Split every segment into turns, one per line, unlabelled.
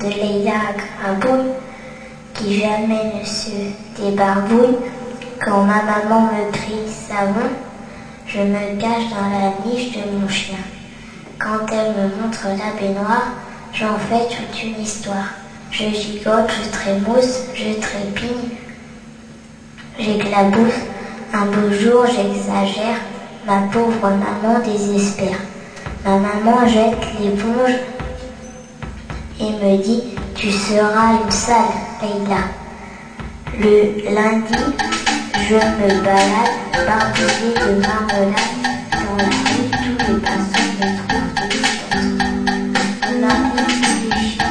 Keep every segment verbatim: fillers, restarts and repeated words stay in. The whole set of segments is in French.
de Leila Grabouille, qui jamais ne se débarbouille. Quand ma maman me crie savon, je me cache dans la niche de mon chien. Quand elle me montre la baignoire, j'en fais toute une histoire. Je gigote, je trémousse, je trépigne, j'éclabousse. Un beau jour, j'exagère, ma pauvre maman désespère. Ma maman jette l'éponge et me dit « Tu seras une sale, Leila ». Le lundi, je me balade, barbouillée de marmelade. Dans la rue, tous les passants me trouvent délicate. On arrive tous les chiens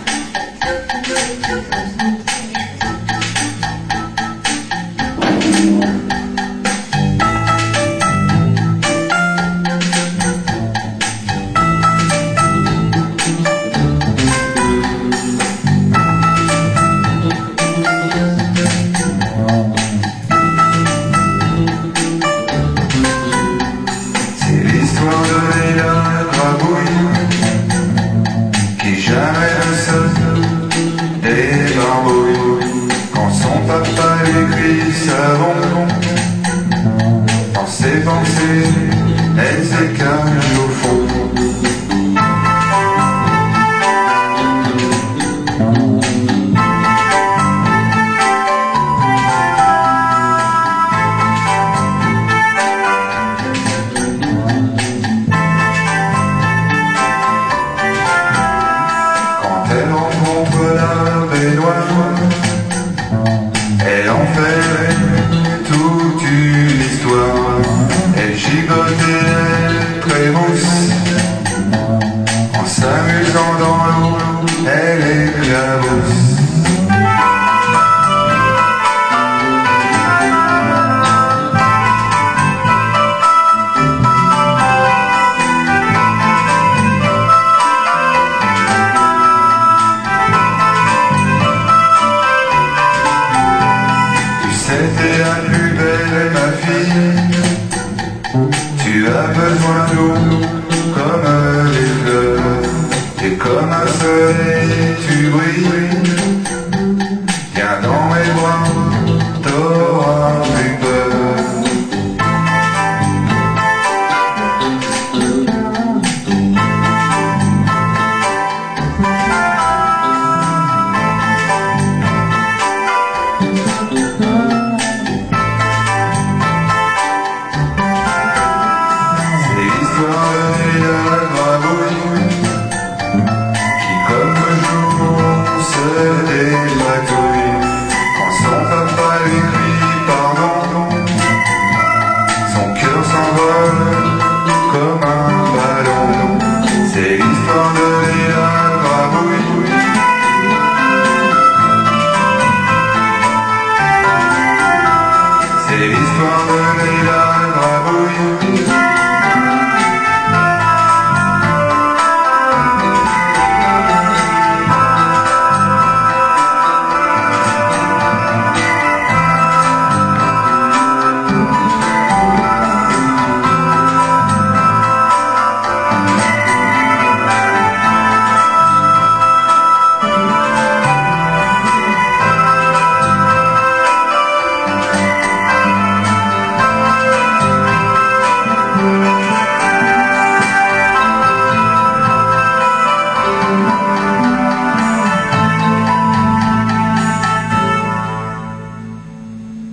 quand son papa lui crie savon. Dans ses pensées, elle se cache au fond. Quand elle rencontre la baignoire, elle en fait toute une histoire. Elle gigote et elle trémousse. En s'amusant dans l'eau, elle éclabousse. C'était la plus belle, ma fille. Tu as besoin d'eau comme les fleurs, et comme un soleil tu brilles.